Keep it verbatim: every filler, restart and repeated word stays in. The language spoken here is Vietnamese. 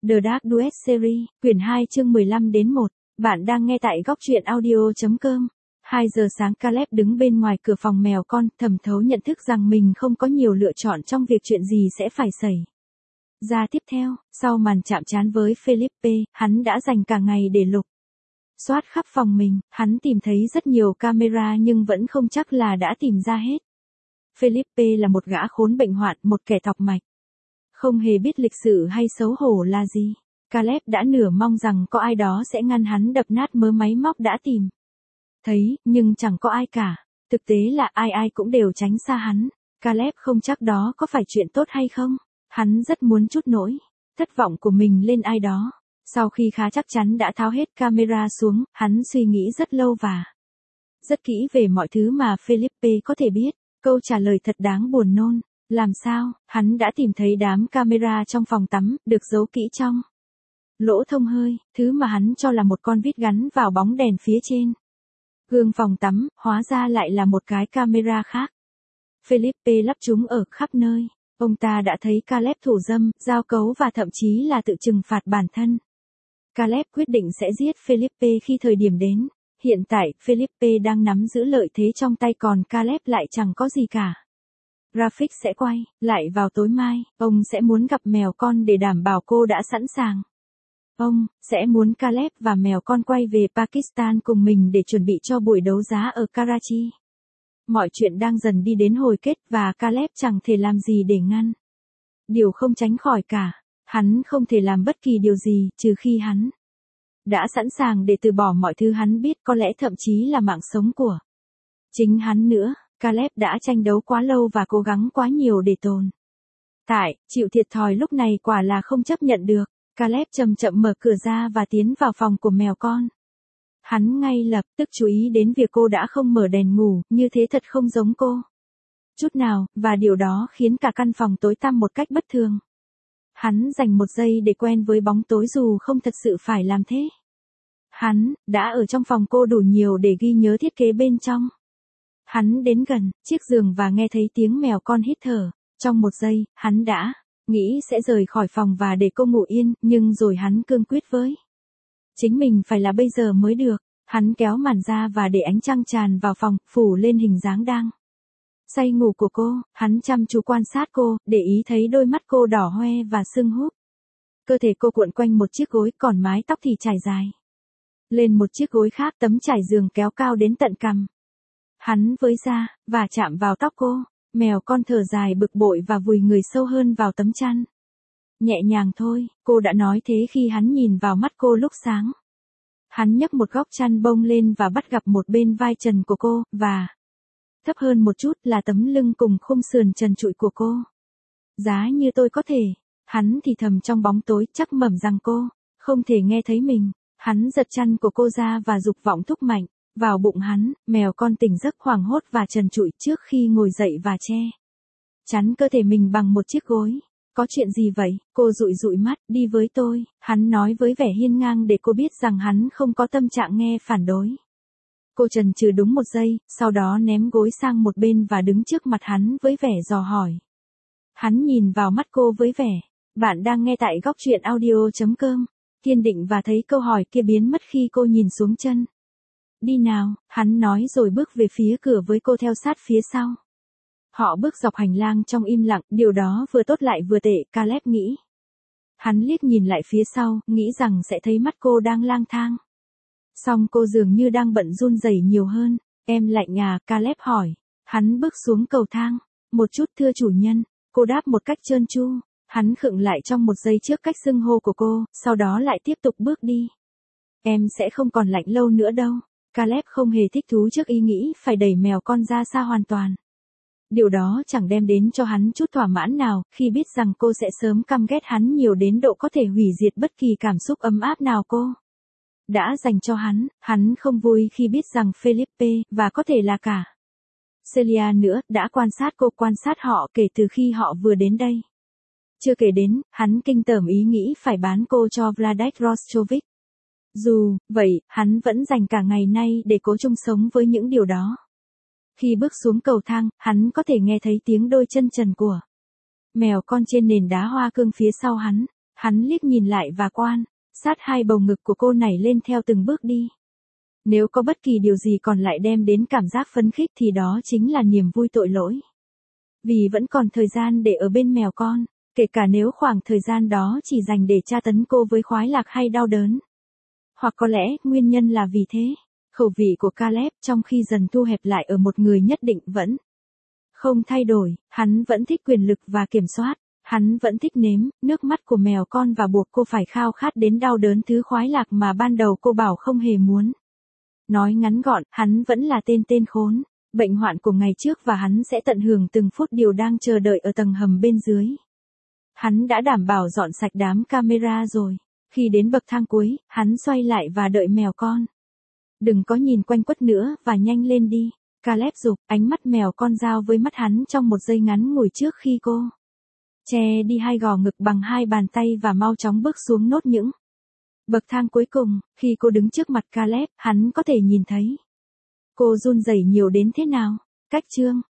The Dark Duet Series, quyển hai chương mười lăm đến một. Bạn đang nghe tại góc truyện audio chấm com. hai giờ sáng Caleb đứng bên ngoài cửa phòng mèo con, thầm thấu nhận thức rằng mình không có nhiều lựa chọn trong việc chuyện gì sẽ phải xảy ra tiếp theo. Sau màn chạm trán với Philippe, hắn đã dành cả ngày để lục soát khắp phòng mình. Hắn tìm thấy rất nhiều camera nhưng vẫn không chắc là đã tìm ra hết. Philippe là một gã khốn bệnh hoạn, một kẻ thọc mạch. Không hề biết lịch sự hay xấu hổ là gì. Caleb đã nửa mong rằng có ai đó sẽ ngăn hắn đập nát mớ máy móc đã tìm thấy, nhưng chẳng có ai cả. Thực tế là ai ai cũng đều tránh xa hắn. Caleb không chắc đó có phải chuyện tốt hay không. Hắn rất muốn trút nỗi thất vọng của mình lên ai đó. Sau khi khá chắc chắn đã tháo hết camera xuống, hắn suy nghĩ rất lâu và rất kỹ về mọi thứ mà Philippe có thể biết. Câu trả lời thật đáng buồn nôn. Làm sao? Hắn đã tìm thấy đám camera trong phòng tắm, được giấu kỹ trong lỗ thông hơi, thứ mà hắn cho là một con vít gắn vào bóng đèn phía trên gương phòng tắm, hóa ra lại là một cái camera khác. Philippe lắp chúng ở khắp nơi. Ông ta đã thấy Caleb thủ dâm, giao cấu và thậm chí là tự trừng phạt bản thân. Caleb quyết định sẽ giết Philippe khi thời điểm đến. Hiện tại, Philippe đang nắm giữ lợi thế trong tay, còn Caleb lại chẳng có gì cả. Graphic sẽ quay lại vào tối mai. Ông sẽ muốn gặp mèo con để đảm bảo cô đã sẵn sàng. Ông sẽ muốn Caleb và mèo con quay về Pakistan cùng mình để chuẩn bị cho buổi đấu giá ở Karachi. Mọi chuyện đang dần đi đến hồi kết và Caleb chẳng thể làm gì để ngăn. Điều không tránh khỏi cả. Hắn không thể làm bất kỳ điều gì trừ khi hắn đã sẵn sàng để từ bỏ mọi thứ hắn biết, có lẽ thậm chí là mạng sống của chính hắn nữa. Caleb đã tranh đấu quá lâu và cố gắng quá nhiều để tồn tại, chịu thiệt thòi lúc này quả là không chấp nhận được. Caleb chậm chậm mở cửa ra và tiến vào phòng của mèo con. Hắn ngay lập tức chú ý đến việc cô đã không mở đèn ngủ, như thế thật không giống cô chút nào, và điều đó khiến cả căn phòng tối tăm một cách bất thường. Hắn dành một giây để quen với bóng tối dù không thật sự phải làm thế. Hắn đã ở trong phòng cô đủ nhiều để ghi nhớ thiết kế bên trong. Hắn đến gần chiếc giường và nghe thấy tiếng mèo con hít thở. Trong một giây, hắn đã nghĩ sẽ rời khỏi phòng và để cô ngủ yên, nhưng rồi hắn cương quyết với chính mình phải là bây giờ mới được. Hắn kéo màn ra và để ánh trăng tràn vào phòng, phủ lên hình dáng đang say ngủ của cô. Hắn chăm chú quan sát cô, để ý thấy đôi mắt cô đỏ hoe và sưng húp. Cơ thể cô cuộn quanh một chiếc gối, còn mái tóc thì trải dài lên một chiếc gối khác. Tấm trải giường kéo cao đến tận cằm hắn với ra, và chạm vào tóc cô. Mèo con thở dài bực bội và vùi người sâu hơn vào tấm chăn. Nhẹ nhàng thôi, cô đã nói thế khi hắn nhìn vào mắt cô lúc sáng. Hắn nhấc một góc chăn bông lên và bắt gặp một bên vai trần của cô, và thấp hơn một chút là tấm lưng cùng khung sườn trần trụi của cô. Giá như tôi có thể. Hắn thì thầm trong bóng tối, chắc mẩm rằng cô không thể nghe thấy mình. Hắn giật chăn của cô ra và dục vọng thúc mạnh vào bụng hắn. Mèo con tỉnh giấc hoảng hốt và trần trụi trước khi ngồi dậy và che chắn cơ thể mình bằng một chiếc gối. Có chuyện gì vậy? Cô dụi dụi mắt. Đi với tôi, hắn nói với vẻ hiên ngang để cô biết rằng hắn không có tâm trạng nghe phản đối. Cô chần chừ đúng một giây, sau đó ném gối sang một bên và đứng trước mặt hắn với vẻ dò hỏi. Hắn nhìn vào mắt cô với vẻ, bạn đang nghe tại góc truyện audio chấm com, kiên định, và thấy câu hỏi kia biến mất khi cô nhìn xuống chân. Đi nào, hắn nói rồi bước về phía cửa với cô theo sát phía sau. Họ bước dọc hành lang trong im lặng, điều đó vừa tốt lại vừa tệ, Caleb nghĩ. Hắn liếc nhìn lại phía sau, nghĩ rằng sẽ thấy mắt cô đang lang thang. Song cô dường như đang bận run rẩy nhiều hơn. Em lạnh à? Caleb hỏi. Hắn bước xuống cầu thang. Một chút thưa chủ nhân. Cô đáp một cách trơn tru. Hắn khựng lại trong một giây trước cách xưng hô của cô, sau đó lại tiếp tục bước đi. Em sẽ không còn lạnh lâu nữa đâu. Caleb không hề thích thú trước ý nghĩ phải đẩy mèo con ra xa hoàn toàn. Điều đó chẳng đem đến cho hắn chút thỏa mãn nào, khi biết rằng cô sẽ sớm căm ghét hắn nhiều đến độ có thể hủy diệt bất kỳ cảm xúc ấm áp nào cô đã dành cho hắn. Hắn không vui khi biết rằng Philippe, và có thể là cả Celia nữa, đã quan sát cô, quan sát họ kể từ khi họ vừa đến đây. Chưa kể đến, hắn kinh tởm ý nghĩ phải bán cô cho Vladek Rostrovic. Dù vậy, hắn vẫn dành cả ngày nay để cố chung sống với những điều đó. Khi bước xuống cầu thang, hắn có thể nghe thấy tiếng đôi chân trần của mèo con trên nền đá hoa cương phía sau hắn. Hắn liếc nhìn lại và quan sát hai bầu ngực của cô nảy lên theo từng bước đi. Nếu có bất kỳ điều gì còn lại đem đến cảm giác phấn khích thì đó chính là niềm vui tội lỗi. Vì vẫn còn thời gian để ở bên mèo con, kể cả nếu khoảng thời gian đó chỉ dành để tra tấn cô với khoái lạc hay đau đớn. Hoặc có lẽ nguyên nhân là vì thế, khẩu vị của Caleb trong khi dần thu hẹp lại ở một người nhất định vẫn không thay đổi, hắn vẫn thích quyền lực và kiểm soát. Hắn vẫn thích nếm nước mắt của mèo con và buộc cô phải khao khát đến đau đớn thứ khoái lạc mà ban đầu cô bảo không hề muốn. Nói ngắn gọn, hắn vẫn là tên tên khốn, bệnh hoạn của ngày trước và hắn sẽ tận hưởng từng phút điều đang chờ đợi ở tầng hầm bên dưới. Hắn đã đảm bảo dọn sạch đám camera rồi. Khi đến bậc thang cuối, hắn xoay lại và đợi mèo con. Đừng có nhìn quanh quất nữa và nhanh lên đi. Caleb giục, ánh mắt mèo con giao với mắt hắn trong một giây ngắn ngủi trước khi cô che đi hai gò ngực bằng hai bàn tay và mau chóng bước xuống nốt những bậc thang cuối cùng. Khi cô đứng trước mặt Caleb, hắn có thể nhìn thấy cô run rẩy nhiều đến thế nào. Cách chương